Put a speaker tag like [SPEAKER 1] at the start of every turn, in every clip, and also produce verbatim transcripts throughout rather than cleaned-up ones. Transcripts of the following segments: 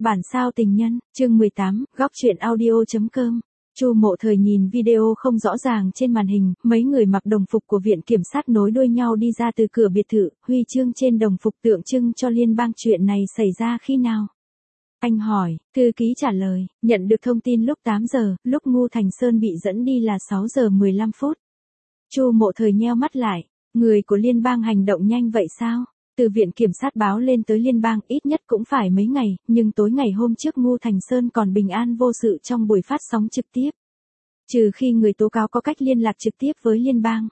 [SPEAKER 1] Bản sao tình nhân, chương mười tám, góc truyện audio.com. Chu Mộ Thời nhìn video không rõ ràng trên màn hình, mấy người mặc đồng phục của viện kiểm sát nối đuôi nhau đi ra từ cửa biệt thự, huy chương trên đồng phục tượng trưng cho liên bang. Chuyện này xảy ra khi nào? Anh hỏi, thư ký trả lời, nhận được thông tin lúc tám giờ, lúc Ngô Thành Sơn bị dẫn đi là sáu giờ mười lăm phút. Chu Mộ Thời nheo mắt lại, người của liên bang hành động nhanh vậy sao? Từ viện kiểm sát báo lên tới liên bang ít nhất cũng phải mấy ngày, nhưng tối ngày hôm trước Ngô Thành Sơn còn bình an vô sự trong buổi phát sóng trực tiếp. Trừ khi người tố cáo có cách liên lạc trực tiếp với liên bang.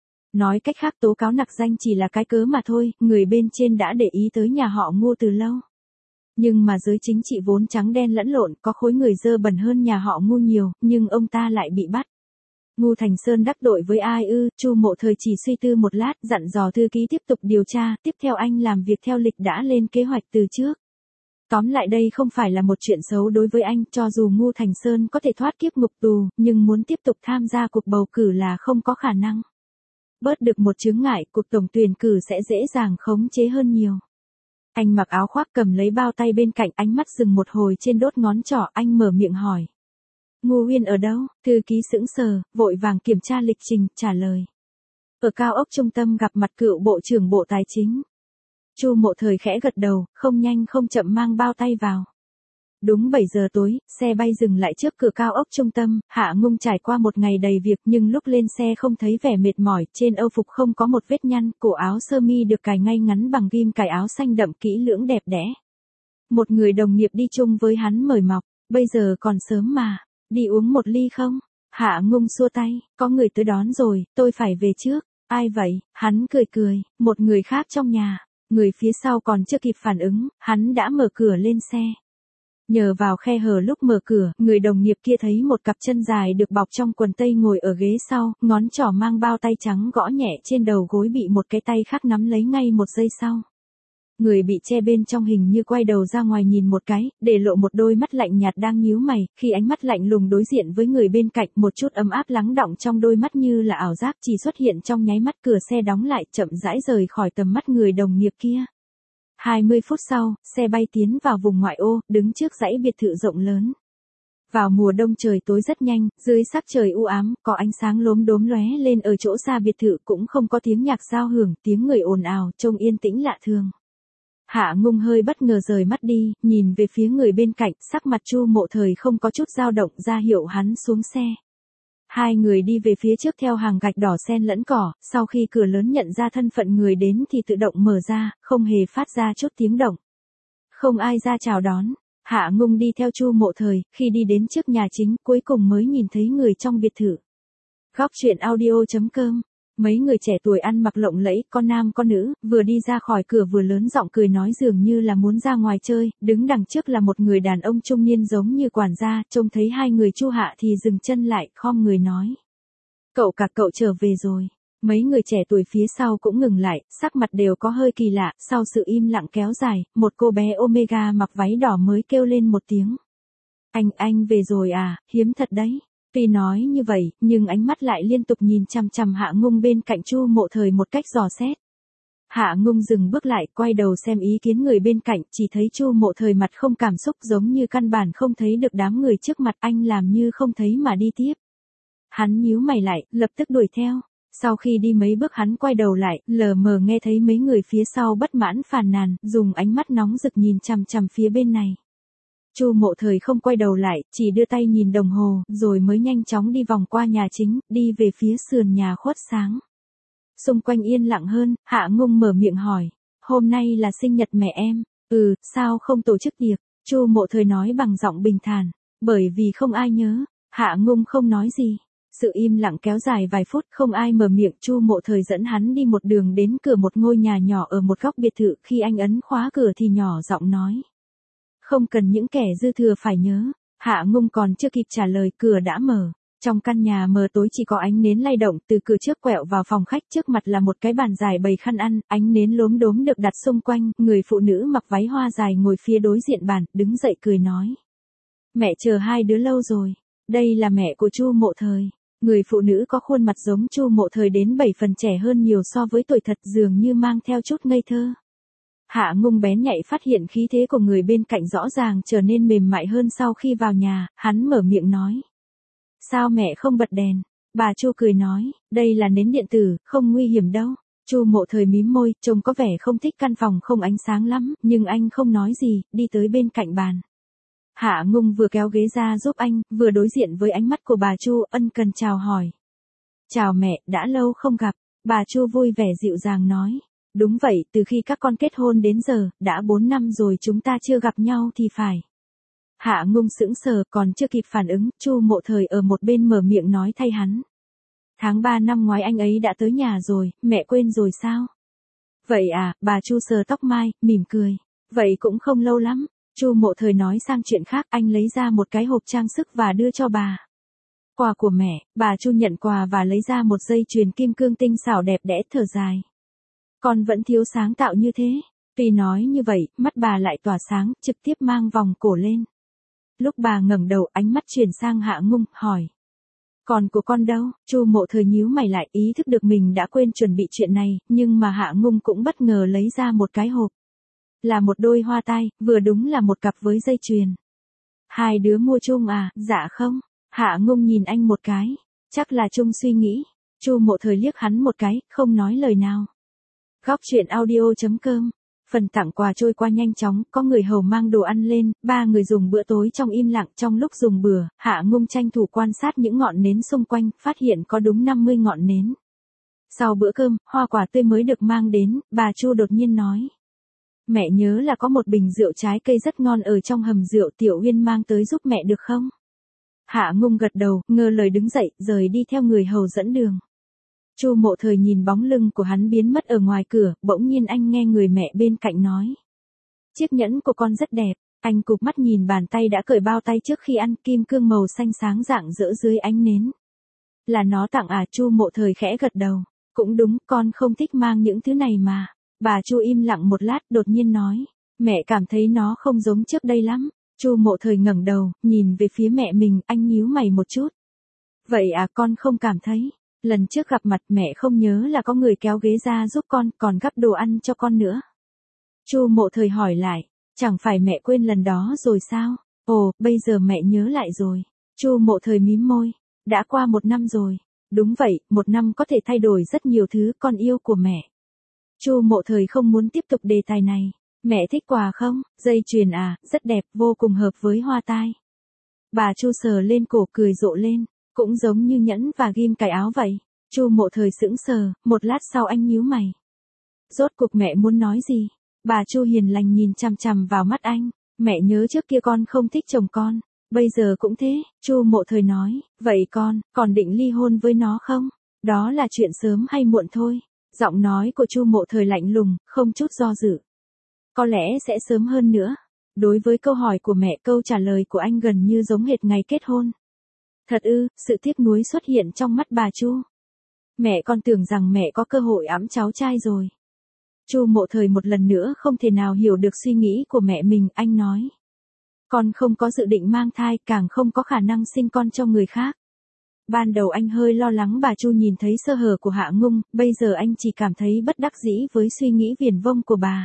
[SPEAKER 1] Nói cách khác tố cáo nặc danh chỉ là cái cớ mà thôi, người bên trên đã để ý tới nhà họ Ngô từ lâu. Nhưng mà giới chính trị vốn trắng đen lẫn lộn, có khối người dơ bẩn hơn nhà họ Ngô nhiều, nhưng ông ta lại bị bắt. Ngô Thành Sơn đắc tội với ai ư? Chu Mộ Thời chỉ suy tư một lát, dặn dò thư ký tiếp tục điều tra, tiếp theo anh làm việc theo lịch đã lên kế hoạch từ trước. Tóm lại đây không phải là một chuyện xấu đối với anh, cho dù Ngô Thành Sơn có thể thoát kiếp ngục tù, nhưng muốn tiếp tục tham gia cuộc bầu cử là không có khả năng. Bớt được một chướng ngại, cuộc tổng tuyển cử sẽ dễ dàng khống chế hơn nhiều. Anh mặc áo khoác cầm lấy bao tay bên cạnh, ánh mắt dừng một hồi trên đốt ngón trỏ, anh mở miệng hỏi. Ngô Uyên ở đâu? Thư ký sững sờ, vội vàng kiểm tra lịch trình, trả lời. Ở cao ốc trung tâm gặp mặt cựu bộ trưởng bộ tài chính. Chu Mộ Thời khẽ gật đầu, không nhanh không chậm mang bao tay vào. Đúng bảy giờ tối, xe bay dừng lại trước cửa cao ốc trung tâm, Hạ Ngung trải qua một ngày đầy việc nhưng lúc lên xe không thấy vẻ mệt mỏi, trên âu phục không có một vết nhăn, cổ áo sơ mi được cài ngay ngắn bằng ghim cài áo xanh đậm kỹ lưỡng đẹp đẽ. Một người đồng nghiệp đi chung với hắn mời mọc, bây giờ còn sớm mà. Đi uống một ly không? Hạ Ngung xua tay, có người tới đón rồi, tôi phải về trước. Ai vậy? Hắn cười cười, một người khác trong nhà. Người phía sau còn chưa kịp phản ứng, hắn đã mở cửa lên xe. Nhờ vào khe hở lúc mở cửa, người đồng nghiệp kia thấy một cặp chân dài được bọc trong quần tây ngồi ở ghế sau, ngón trỏ mang bao tay trắng gõ nhẹ trên đầu gối bị một cái tay khác nắm lấy ngay một giây sau. Người bị che bên trong hình như quay đầu ra ngoài nhìn một cái, để lộ một đôi mắt lạnh nhạt đang nhíu mày, khi ánh mắt lạnh lùng đối diện với người bên cạnh, một chút ấm áp lắng đọng trong đôi mắt như là ảo giác chỉ xuất hiện trong nháy mắt, cửa xe đóng lại, chậm rãi rời khỏi tầm mắt người đồng nghiệp kia. hai mươi phút sau, xe bay tiến vào vùng ngoại ô, đứng trước dãy biệt thự rộng lớn. Vào mùa đông trời tối rất nhanh, dưới sắc trời u ám, có ánh sáng lốm đốm lóe lên ở chỗ xa biệt thự, cũng không có tiếng nhạc giao hưởng, tiếng người ồn ào, trông yên tĩnh lạ thường. Hạ Ngung hơi bất ngờ rời mắt đi, nhìn về phía người bên cạnh, sắc mặt Chu Mộ Thời không có chút dao động, ra hiệu hắn xuống xe. Hai người đi về phía trước theo hàng gạch đỏ xen lẫn cỏ, sau khi cửa lớn nhận ra thân phận người đến thì tự động mở ra, không hề phát ra chút tiếng động. Không ai ra chào đón, Hạ Ngung đi theo Chu Mộ Thời, khi đi đến trước nhà chính, cuối cùng mới nhìn thấy người trong biệt thự. Góc truyện audio.com. Mấy người trẻ tuổi ăn mặc lộng lẫy, con nam con nữ, vừa đi ra khỏi cửa vừa lớn giọng cười nói dường như là muốn ra ngoài chơi, đứng đằng trước là một người đàn ông trung niên giống như quản gia, trông thấy hai người Chu Hạ thì dừng chân lại, khom người nói. Cậu cả cậu trở về rồi. Mấy người trẻ tuổi phía sau cũng ngừng lại, sắc mặt đều có hơi kỳ lạ, sau sự im lặng kéo dài, một cô bé Omega mặc váy đỏ mới kêu lên một tiếng. Anh, anh về rồi à, hiếm thật đấy. Tuy nói như vậy, nhưng ánh mắt lại liên tục nhìn chằm chằm Hạ Ngung bên cạnh Chu Mộ Thời một cách dò xét. Hạ Ngung dừng bước lại, quay đầu xem ý kiến người bên cạnh, chỉ thấy Chu Mộ Thời mặt không cảm xúc giống như căn bản không thấy được đám người trước mặt, anh làm như không thấy mà đi tiếp. Hắn nhíu mày lại, lập tức đuổi theo. Sau khi đi mấy bước hắn quay đầu lại, lờ mờ nghe thấy mấy người phía sau bất mãn phàn nàn, dùng ánh mắt nóng rực nhìn chằm chằm phía bên này. Chu Mộ Thời không quay đầu lại, chỉ đưa tay nhìn đồng hồ, rồi mới nhanh chóng đi vòng qua nhà chính, đi về phía sườn nhà khuất sáng. Xung quanh yên lặng hơn, Hạ Ngung mở miệng hỏi, hôm nay là sinh nhật mẹ em, ừ, sao không tổ chức tiệc? Chu Mộ Thời nói bằng giọng bình thản, bởi vì không ai nhớ. Hạ Ngung không nói gì. Sự im lặng kéo dài vài phút, không ai mở miệng, Chu Mộ Thời dẫn hắn đi một đường đến cửa một ngôi nhà nhỏ ở một góc biệt thự, khi anh ấn khóa cửa thì nhỏ giọng nói. Không cần những kẻ dư thừa phải nhớ. Hạ Ngung còn chưa kịp trả lời, cửa đã mở. Trong căn nhà mờ tối chỉ có ánh nến lay động, từ cửa trước quẹo vào phòng khách, trước mặt là một cái bàn dài bày khăn ăn, ánh nến lốm đốm được đặt xung quanh, người phụ nữ mặc váy hoa dài ngồi phía đối diện bàn, đứng dậy cười nói. Mẹ chờ hai đứa lâu rồi. Đây là mẹ của Chu Mộ Thời. Người phụ nữ có khuôn mặt giống Chu Mộ Thời đến bảy phần trẻ hơn nhiều so với tuổi thật, dường như mang theo chút ngây thơ. Hạ Ngung bén nhạy phát hiện khí thế của người bên cạnh rõ ràng trở nên mềm mại hơn sau khi vào nhà, hắn mở miệng nói. Sao mẹ không bật đèn? Bà Chu cười nói, đây là nến điện tử, không nguy hiểm đâu. Chu Mộ Thời mím môi, trông có vẻ không thích căn phòng không ánh sáng lắm, nhưng anh không nói gì, đi tới bên cạnh bàn. Hạ Ngung vừa kéo ghế ra giúp anh, vừa đối diện với ánh mắt của bà Chu, ân cần chào hỏi. Chào mẹ, đã lâu không gặp. Bà Chu vui vẻ dịu dàng nói. Đúng vậy, từ khi các con kết hôn đến giờ, đã bốn năm rồi chúng ta chưa gặp nhau thì phải. Hạ Ngung sững sờ, còn chưa kịp phản ứng, Chu Mộ Thời ở một bên mở miệng nói thay hắn. Tháng ba năm ngoái anh ấy đã tới nhà rồi, mẹ quên rồi sao? Vậy à, bà Chu sờ tóc mai, mỉm cười. Vậy cũng không lâu lắm. Chu Mộ Thời nói sang chuyện khác, anh lấy ra một cái hộp trang sức và đưa cho bà. Quà của mẹ. Bà Chu nhận quà và lấy ra một dây chuyền kim cương tinh xảo đẹp đẽ, thở dài. Con vẫn thiếu sáng tạo như thế. Tuy nói như vậy, mắt bà lại tỏa sáng, trực tiếp mang vòng cổ lên. Lúc bà ngẩng đầu, ánh mắt chuyển sang Hạ Ngung, hỏi. Còn của con đâu? Chu Mộ Thời nhíu mày lại, ý thức được mình đã quên chuẩn bị chuyện này, nhưng mà Hạ Ngung cũng bất ngờ lấy ra một cái hộp. Là một đôi hoa tai, vừa đúng là một cặp với dây chuyền. Hai đứa mua chung à? Dạ không. Hạ Ngung nhìn anh một cái. Chắc là chung suy nghĩ. Chu Mộ Thời liếc hắn một cái, không nói lời nào. Góc truyện audio chấm com. Phần tặng quà trôi qua nhanh chóng, có người hầu mang đồ ăn lên, ba người dùng bữa tối trong im lặng. Trong lúc dùng bữa, Hạ Ngung tranh thủ quan sát những ngọn nến xung quanh, phát hiện có đúng năm mươi ngọn nến. Sau bữa cơm, hoa quả tươi mới được mang đến, bà Chu đột nhiên nói. Mẹ nhớ là có một bình rượu trái cây rất ngon ở trong hầm rượu, Tiểu Uyên mang tới giúp mẹ được không? Hạ Ngung gật đầu, ngơ lời đứng dậy, rời đi theo người hầu dẫn đường. Chu Mộ Thời nhìn bóng lưng của hắn biến mất ở ngoài cửa, bỗng nhiên anh nghe người mẹ bên cạnh nói. Chiếc nhẫn của con rất đẹp. Anh cụp mắt nhìn bàn tay đã cởi bao tay trước khi ăn, kim cương màu xanh sáng rạng rỡ dưới ánh nến. Là nó tặng à? Chu Mộ Thời khẽ gật đầu. Cũng đúng, con không thích mang những thứ này mà. Bà Chu im lặng một lát, đột nhiên nói. Mẹ cảm thấy nó không giống trước đây lắm. Chu Mộ Thời ngẩng đầu, nhìn về phía mẹ mình, anh nhíu mày một chút. Vậy à, con không cảm thấy. Lần trước gặp mặt mẹ không nhớ là có người kéo ghế ra giúp con, còn gắp đồ ăn cho con nữa. Chu Mộ Thời hỏi lại, chẳng phải mẹ quên lần đó rồi sao? Ồ, bây giờ mẹ nhớ lại rồi. Chu Mộ Thời mím môi. Đã qua một năm rồi. Đúng vậy, một năm có thể thay đổi rất nhiều thứ, con yêu của mẹ. Chu Mộ Thời không muốn tiếp tục đề tài này. Mẹ thích quà không? Dây chuyền à, rất đẹp, vô cùng hợp với hoa tai. Bà Chu sờ lên cổ cười rộ lên, cũng giống như nhẫn và ghim cài áo vậy. Chu Mộ Thời sững sờ, một lát sau anh nhíu mày. Rốt cuộc mẹ muốn nói gì? Bà Chu hiền lành nhìn chằm chằm vào mắt anh. Mẹ nhớ trước kia con không thích chồng con, bây giờ cũng thế. Chu Mộ Thời nói, vậy con, còn định ly hôn với nó không? Đó là chuyện sớm hay muộn thôi. Giọng nói của Chu Mộ Thời lạnh lùng, không chút do dự. Có lẽ sẽ sớm hơn nữa. Đối với câu hỏi của mẹ, câu trả lời của anh gần như giống hệt ngày kết hôn. Thật ư? Sự tiếc nuối xuất hiện trong mắt bà Chu. Mẹ con tưởng rằng mẹ có cơ hội ẵm cháu trai rồi. Chu Mộ Thời một lần nữa không thể nào hiểu được suy nghĩ của mẹ mình, anh nói. Con không có dự định mang thai, càng không có khả năng sinh con cho người khác. Ban đầu anh hơi lo lắng bà Chu nhìn thấy sơ hở của Hạ Ngung, bây giờ anh chỉ cảm thấy bất đắc dĩ với suy nghĩ viển vông của bà.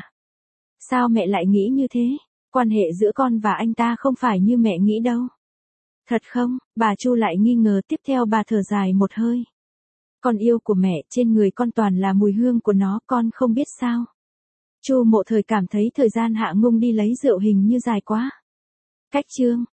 [SPEAKER 1] Sao mẹ lại nghĩ như thế? Quan hệ giữa con và anh ta không phải như mẹ nghĩ đâu. Thật không? Bà Chu lại nghi ngờ, tiếp theo bà thở dài một hơi. Con yêu của mẹ, trên người con toàn là mùi hương của nó, con không biết sao. Chu Mộ Thời cảm thấy thời gian Hạ Ngung đi lấy rượu hình như dài quá. Cách chương.